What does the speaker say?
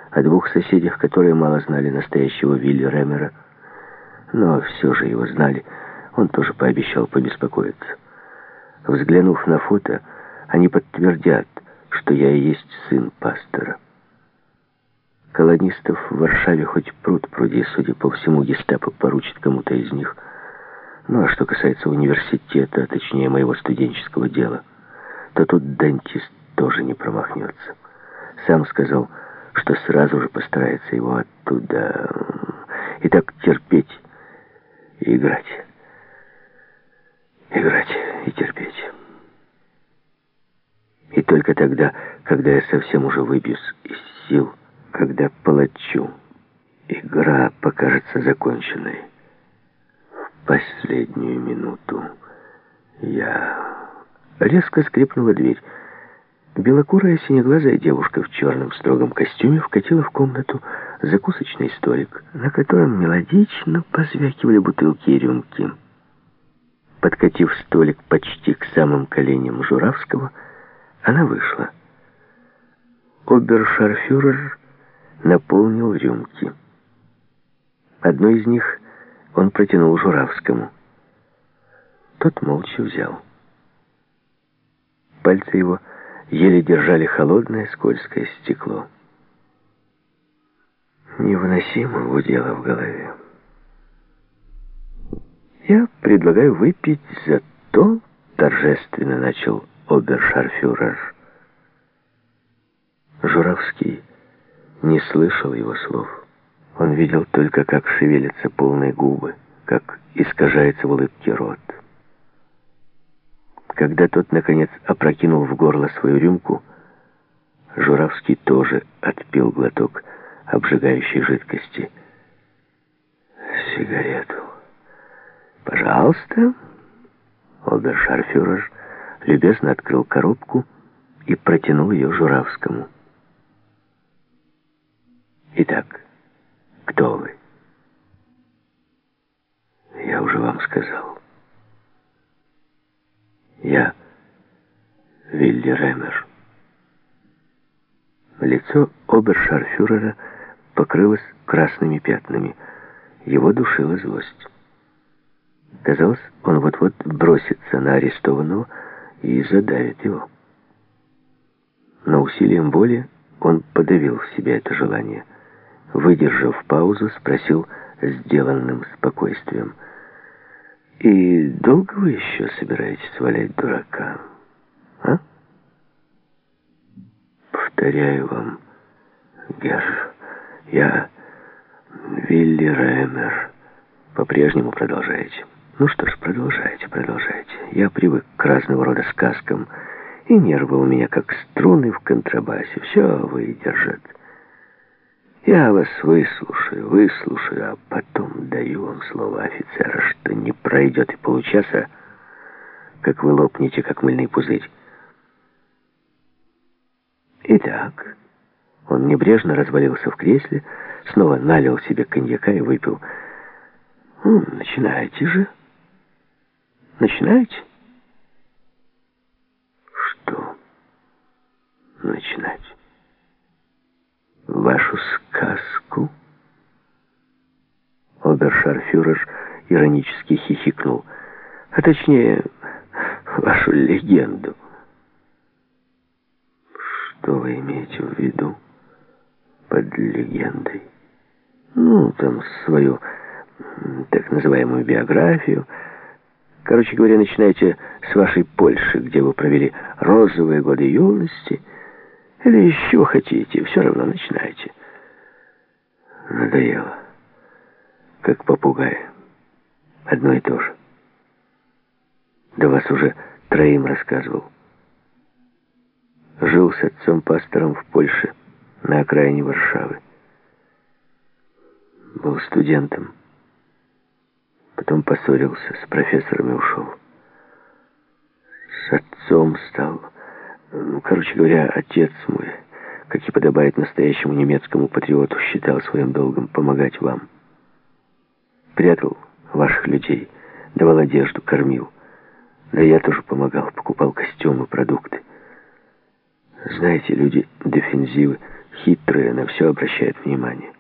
о двух соседях, которые мало знали настоящего Вилли Ремера, но все же его знали, он тоже пообещал побеспокоиться. Взглянув на фото, они подтвердят, что я и есть сын пастора. Колонистов в Варшаве хоть пруд пруди, судя по всему, гестапо поручит кому-то из них. Ну а что касается университета, а точнее моего студенческого дела, то тут дантист тоже не промахнется. Сам сказал, что сразу же постарается его оттуда. И так терпеть и играть. Играть и терпеть. И только тогда, когда я совсем уже выбьюсь из сил, когда палачу игра покажется законченной, в последнюю минуту я... Резко скрипнула дверь. Белокурая синеглазая девушка в черном строгом костюме вкатила в комнату закусочный столик, на котором мелодично позвякивали бутылки и рюмки. Подкатив столик почти к самым коленям Журавского, она вышла. Обершарфюрер наполнил рюмки. Одну из них он протянул Журавскому. Тот молча взял. Пальцы его еле держали холодное скользкое стекло. Невыносимо гудело в голове. «Я предлагаю выпить за то», — торжественно начал обершарфюрер. Журавский не слышал его слов. Он видел только, как шевелятся полные губы, как искажается в улыбке рот. Когда тот, наконец, опрокинул в горло свою рюмку, Журавский тоже отпил глоток обжигающей жидкости. «Сигарету. Пожалуйста». Обершарфюрер любезно открыл коробку и протянул ее Журавскому. «Итак, кто вы?» «Я уже вам сказал. Я Вилли Ремер». Лицо обершарфюрера покрылось красными пятнами. Его душила злость. Казалось, он вот-вот бросится на арестованного и задавит его. Но усилием воли он подавил в себе это желание. Выдержав паузу, спросил сделанным спокойствием: «И долго вы еще собираетесь валять дурака, а?» «Повторяю вам, герр, я Вилли Ремер». «По-прежнему продолжаете?» «Ну что ж, продолжайте. Я привык к разного рода сказкам, и нервы у меня как струны в контрабасе. Все выдержат. Я вас выслушаю, а потом даю вам слово офицера, что не пройдет и получаса, как вы лопнете, как мыльный пузырь». Итак, он небрежно развалился в кресле, снова налил себе коньяка и выпил. «Начинайте же. Начинайте». «Что начинать? Вашу сказку?» Обершарфюрер иронически хихикнул. «А точнее, вашу легенду». «Что вы имеете в виду под легендой?» «Ну, там свою так называемую биографию. Короче говоря, начинайте с вашей Польши, где вы провели розовые годы юности. Или из чего хотите, все равно начинайте». Надоело. Как попугай. Одно и то же. Да вас уже троим рассказывал. Жил с отцом-пастором в Польше, на окраине Варшавы. Был студентом. Потом поссорился с профессором и ушел. С отцом стал. Короче говоря, отец мой, как и подобает настоящему немецкому патриоту, считал своим долгом помогать вам. Прятал ваших людей, давал одежду, кормил. Да я тоже помогал, покупал костюмы, продукты. Знаете, люди дефензивы хитрые, на все обращают внимание.